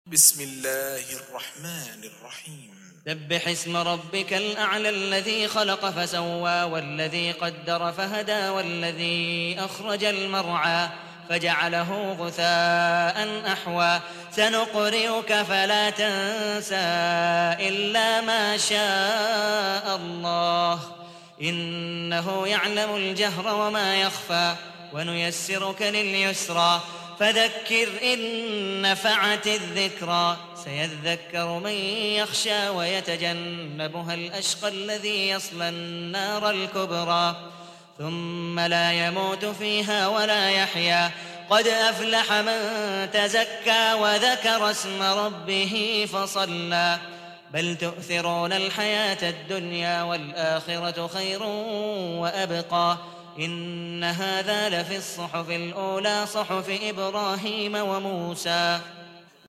بسم الله الرحمن الرحيم سبح اسم ربك الأعلى الذي خلق فسوى والذي قدر فهدى والذي أخرج المرعى فجعله غثاء أحوى سنقرئك فلا تنسى إلا ما شاء الله إنه يعلم الجهر وما يخفى ونيسرك لليسرى فذكر إن نفعت الذكرى سيذكر من يخشى ويتجنبها الأشقى الذي يصلى النار الكبرى ثم لا يموت فيها ولا يحيا قد أفلح من تزكى وذكر اسم ربه فصلى بل تؤثرون الحياة الدنيا والآخرة خير وأبقى إن هذا لفي الصحف الأولى صحف إبراهيم وموسى